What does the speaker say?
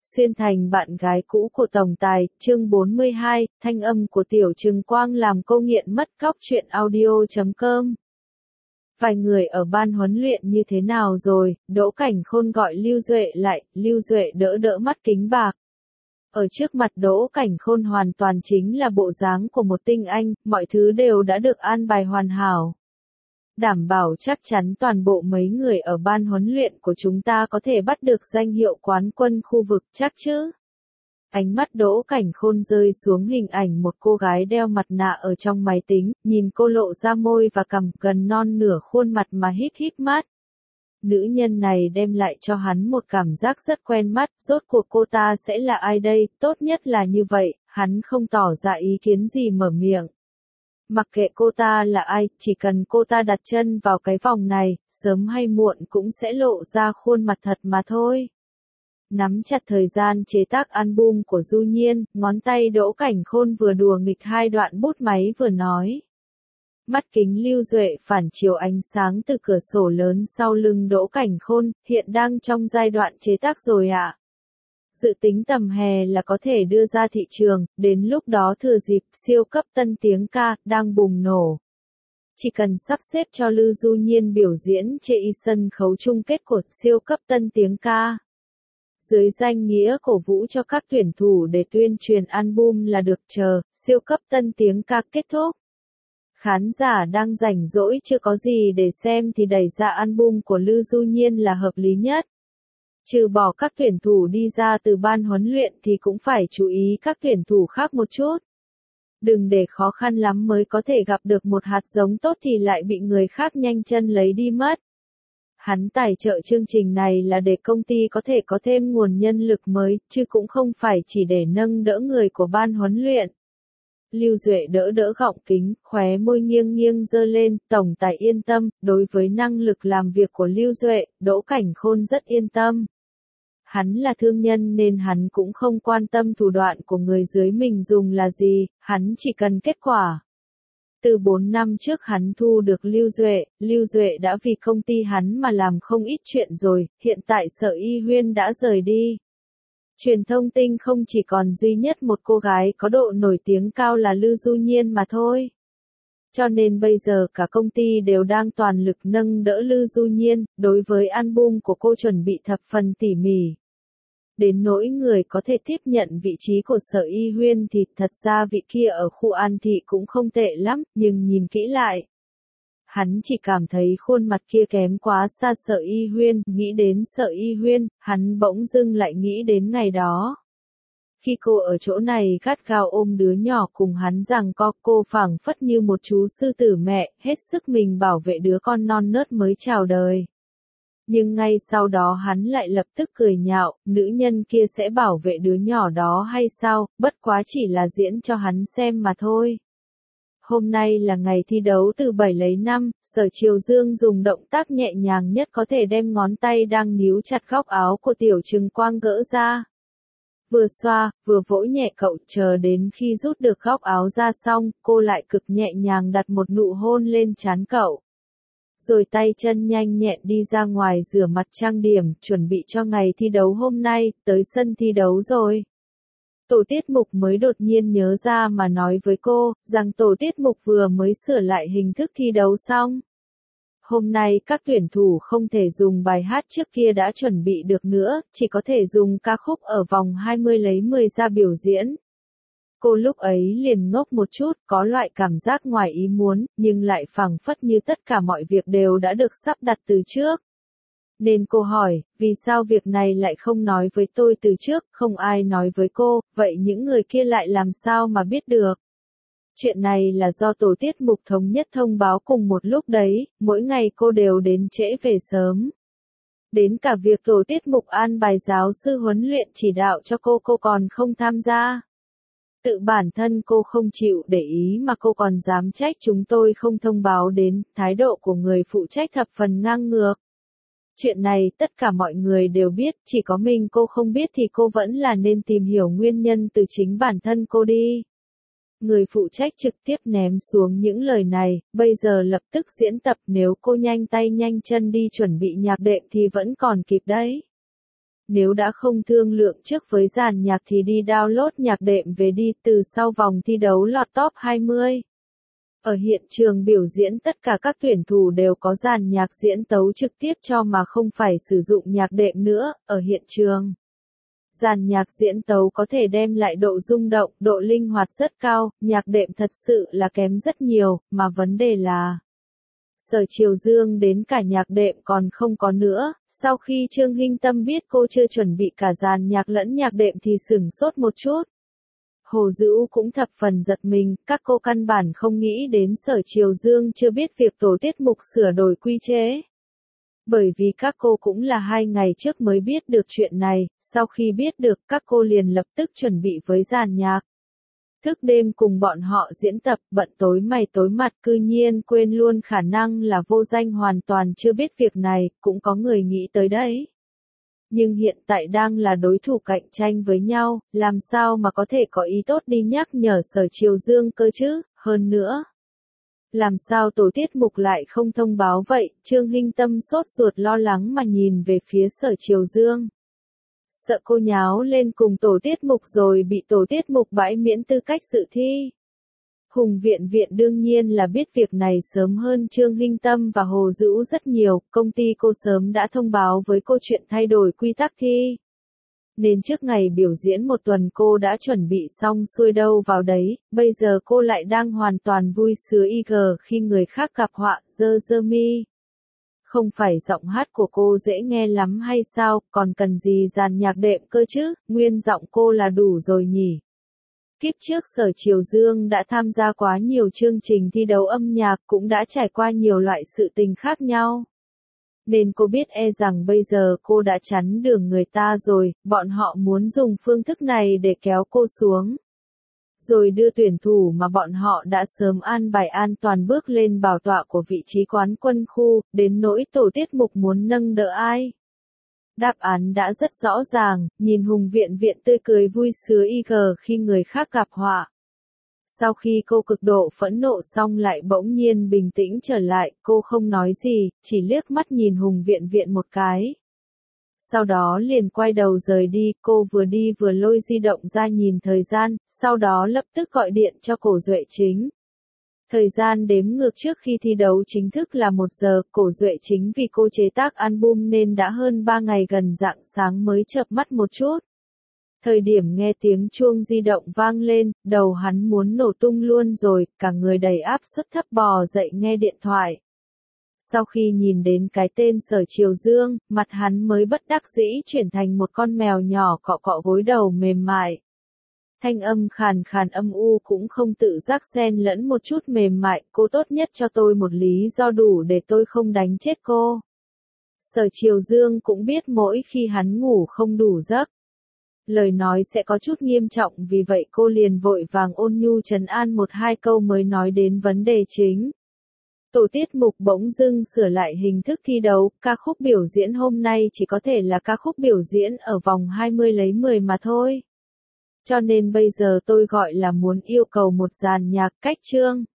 Xuyên thành bạn gái cũ của tổng tài, chương 42, thanh âm của Tiểu Trừng Quang làm cô nghiện mất cóc truyện audio.com. Vài người ở ban huấn luyện như thế nào rồi? Đỗ Cảnh Khôn gọi Lưu Duệ lại, Lưu Duệ đỡ đỡ mắt kính bạc. Ở trước mặt Đỗ Cảnh Khôn hoàn toàn chính là bộ dáng của một tinh anh, mọi thứ đều đã được an bài hoàn hảo. Đảm bảo chắc chắn toàn bộ mấy người ở ban huấn luyện của chúng ta có thể bắt được danh hiệu quán quân khu vực, chắc chứ? Ánh mắt Đỗ Cảnh Khôn rơi xuống hình ảnh một cô gái đeo mặt nạ ở trong máy tính, nhìn cô lộ ra môi và cằm gần non nửa khuôn mặt mà híp híp mắt. Nữ nhân này đem lại cho hắn một cảm giác rất quen mắt, rốt cuộc cô ta sẽ là ai đây, tốt nhất là như vậy, hắn không tỏ ra ý kiến gì mở miệng. Mặc kệ cô ta là ai, chỉ cần cô ta đặt chân vào cái vòng này, sớm hay muộn cũng sẽ lộ ra khuôn mặt thật mà thôi. Nắm chặt thời gian chế tác album của Du Nhiên, ngón tay Đỗ Cảnh Khôn vừa đùa nghịch hai đoạn bút máy vừa nói. Mắt kính Lưu Duệ phản chiếu ánh sáng từ cửa sổ lớn sau lưng Đỗ Cảnh Khôn, hiện đang trong giai đoạn chế tác rồi ạ. Dự tính tầm hè là có thể đưa ra thị trường, đến lúc đó thừa dịp siêu cấp tân tiếng ca đang bùng nổ. Chỉ cần sắp xếp cho Lưu Du Nhiên biểu diễn trên sân khấu chung kết của siêu cấp tân tiếng ca. Dưới danh nghĩa cổ vũ cho các tuyển thủ để tuyên truyền album là được, chờ siêu cấp tân tiếng ca kết thúc. Khán giả đang rảnh rỗi chưa có gì để xem thì đẩy ra album của Lưu Du Nhiên là hợp lý nhất. Trừ bỏ các tuyển thủ đi ra từ ban huấn luyện thì cũng phải chú ý các tuyển thủ khác một chút. Đừng để khó khăn lắm mới có thể gặp được một hạt giống tốt thì lại bị người khác nhanh chân lấy đi mất. Hắn tài trợ chương trình này là để công ty có thể có thêm nguồn nhân lực mới, chứ cũng không phải chỉ để nâng đỡ người của ban huấn luyện. Lưu Duệ đỡ đỡ gọng kính, khóe môi nghiêng nghiêng giơ lên, tổng tài yên tâm, đối với năng lực làm việc của Lưu Duệ, Đỗ Cảnh Khôn rất yên tâm. Hắn là thương nhân nên hắn cũng không quan tâm thủ đoạn của người dưới mình dùng là gì, hắn chỉ cần kết quả. Từ 4 năm trước hắn thu được Lưu Duệ đã vì công ty hắn mà làm không ít chuyện rồi, hiện tại Sở Y Huyên đã rời đi. Truyền thông Tinh không chỉ còn duy nhất một cô gái có độ nổi tiếng cao là Lưu Du Nhiên mà thôi. Cho nên bây giờ cả công ty đều đang toàn lực nâng đỡ Lưu Du Nhiên, đối với album của cô chuẩn bị thập phần tỉ mỉ. Đến nỗi người có thể tiếp nhận vị trí của Sở Y Huyên thì thật ra vị kia ở khu An Thị cũng không tệ lắm, nhưng nhìn kỹ lại. Hắn chỉ cảm thấy khuôn mặt kia kém quá xa Sở Y Huyên, nghĩ đến Sở Y Huyên, hắn bỗng dưng lại nghĩ đến ngày đó. Khi cô ở chỗ này gắt gao ôm đứa nhỏ cùng hắn rằng cô phảng phất như một chú sư tử mẹ, hết sức mình bảo vệ đứa con non nớt mới chào đời. Nhưng ngay sau đó hắn lại lập tức cười nhạo, nữ nhân kia sẽ bảo vệ đứa nhỏ đó hay sao, bất quá chỉ là diễn cho hắn xem mà thôi. Hôm nay là ngày thi đấu từ 7 lấy 5, Sở Triều Dương dùng động tác nhẹ nhàng nhất có thể đem ngón tay đang níu chặt góc áo của Tiểu Trừng Quang gỡ ra. Vừa xoa, vừa vỗ nhẹ cậu, chờ đến khi rút được góc áo ra xong, cô lại cực nhẹ nhàng đặt một nụ hôn lên trán cậu. Rồi tay chân nhanh nhẹn đi ra ngoài rửa mặt trang điểm, chuẩn bị cho ngày thi đấu hôm nay, tới sân thi đấu rồi. Tổ tiết mục mới đột nhiên nhớ ra mà nói với cô, rằng tổ tiết mục vừa mới sửa lại hình thức thi đấu xong. Hôm nay các tuyển thủ không thể dùng bài hát trước kia đã chuẩn bị được nữa, chỉ có thể dùng ca khúc ở vòng 20 lấy 10 ra biểu diễn. Cô lúc ấy liền ngốc một chút, có loại cảm giác ngoài ý muốn, nhưng lại phảng phất như tất cả mọi việc đều đã được sắp đặt từ trước. Nên cô hỏi, vì sao việc này lại không nói với tôi từ trước, không ai nói với cô, vậy những người kia lại làm sao mà biết được? Chuyện này là do tổ tiết mục thống nhất thông báo cùng một lúc đấy, mỗi ngày cô đều đến trễ về sớm. Đến cả việc tổ tiết mục an bài giáo sư huấn luyện chỉ đạo cho cô còn không tham gia. Tự bản thân cô không chịu để ý mà cô còn dám trách chúng tôi không thông báo đến, thái độ của người phụ trách thập phần ngang ngược. Chuyện này tất cả mọi người đều biết, chỉ có mình cô không biết thì cô vẫn là nên tìm hiểu nguyên nhân từ chính bản thân cô đi. Người phụ trách trực tiếp ném xuống những lời này, bây giờ lập tức diễn tập, nếu cô nhanh tay nhanh chân đi chuẩn bị nhạc đệm thì vẫn còn kịp đấy. Nếu đã không thương lượng trước với dàn nhạc thì đi download nhạc đệm về đi, từ sau vòng thi đấu lọt top 20. Ở hiện trường biểu diễn tất cả các tuyển thủ đều có dàn nhạc diễn tấu trực tiếp cho mà không phải sử dụng nhạc đệm nữa, ở hiện trường. Dàn nhạc diễn tấu có thể đem lại độ rung động, độ linh hoạt rất cao, nhạc đệm thật sự là kém rất nhiều, mà vấn đề là Sở Triều Dương đến cả nhạc đệm còn không có nữa, sau khi Trương Hinh Tâm biết cô chưa chuẩn bị cả dàn nhạc lẫn nhạc đệm thì sửng sốt một chút. Hồ Dữ cũng thập phần giật mình, các cô căn bản không nghĩ đến Sở Triều Dương chưa biết việc tổ tiết mục sửa đổi quy chế. Bởi vì các cô cũng là 2 ngày trước mới biết được chuyện này, sau khi biết được các cô liền lập tức chuẩn bị với dàn nhạc. Thức đêm cùng bọn họ diễn tập, bận tối mày tối mặt, cư nhiên quên luôn khả năng là Vô Danh hoàn toàn chưa biết việc này, cũng có người nghĩ tới đấy. Nhưng hiện tại đang là đối thủ cạnh tranh với nhau, làm sao mà có thể có ý tốt đi nhắc nhở Sở Triều Dương cơ chứ, hơn nữa. Làm sao tổ tiết mục lại không thông báo vậy, Trương Hinh Tâm sốt ruột lo lắng mà nhìn về phía Sở Triều Dương. Sợ cô nháo lên cùng tổ tiết mục rồi bị tổ tiết mục bãi miễn tư cách dự thi. Hùng Viện Viện đương nhiên là biết việc này sớm hơn Trương Hinh Tâm và Hồ Dữ rất nhiều, công ty cô sớm đã thông báo với cô chuyện thay đổi quy tắc thi. Nên trước ngày biểu diễn một tuần cô đã chuẩn bị xong xuôi đâu vào đấy, bây giờ cô lại đang hoàn toàn vui sướng khi người khác gặp họa, dơ mi. Không phải giọng hát của cô dễ nghe lắm hay sao, còn cần gì dàn nhạc đệm cơ chứ, nguyên giọng cô là đủ rồi nhỉ. Kiếp trước Sở Triều Dương đã tham gia quá nhiều chương trình thi đấu âm nhạc, cũng đã trải qua nhiều loại sự tình khác nhau. Nên cô biết rằng bây giờ cô đã chắn đường người ta rồi, bọn họ muốn dùng phương thức này để kéo cô xuống. Rồi đưa tuyển thủ mà bọn họ đã sớm an bài an toàn bước lên bảo tọa của vị trí quán quân khu, đến nỗi tổ tiết mục muốn nâng đỡ ai. Đáp án đã rất rõ ràng, nhìn Hùng Viện Viện tươi cười vui sướng khi người khác gặp họa. Sau khi cô cực độ phẫn nộ xong lại bỗng nhiên bình tĩnh trở lại, cô không nói gì, chỉ liếc mắt nhìn Hùng Viện Viện một cái. Sau đó liền quay đầu rời đi vừa lôi di động ra nhìn thời gian, sau đó lập tức gọi điện cho Cổ Duệ Chính. Thời gian đếm ngược trước khi thi đấu chính thức là 1 giờ, Cổ Duệ Chính vì cô chế tác album nên đã hơn 3 ngày gần rạng sáng mới chợp mắt một chút. Thời điểm nghe tiếng chuông di động vang lên, đầu hắn muốn nổ tung luôn rồi, cả người đầy áp suất thấp bò dậy nghe điện thoại. Sau khi nhìn đến cái tên Sở Triều Dương, mặt hắn mới bất đắc dĩ chuyển thành một con mèo nhỏ cọ cọ gối đầu mềm mại. Thanh âm khàn khàn âm u cũng không tự giác xen lẫn một chút mềm mại, cô tốt nhất cho tôi một lý do đủ để tôi không đánh chết cô. Sở Triều Dương cũng biết mỗi khi hắn ngủ không đủ giấc, lời nói sẽ có chút nghiêm trọng, vì vậy cô liền vội vàng ôn nhu trấn an 1-2 câu mới nói đến vấn đề chính. Tổ tiết mục bỗng dưng sửa lại hình thức thi đấu, ca khúc biểu diễn hôm nay chỉ có thể là ca khúc biểu diễn ở vòng 20 lấy 10 mà thôi. Cho nên bây giờ tôi gọi là muốn yêu cầu một dàn nhạc cách chương.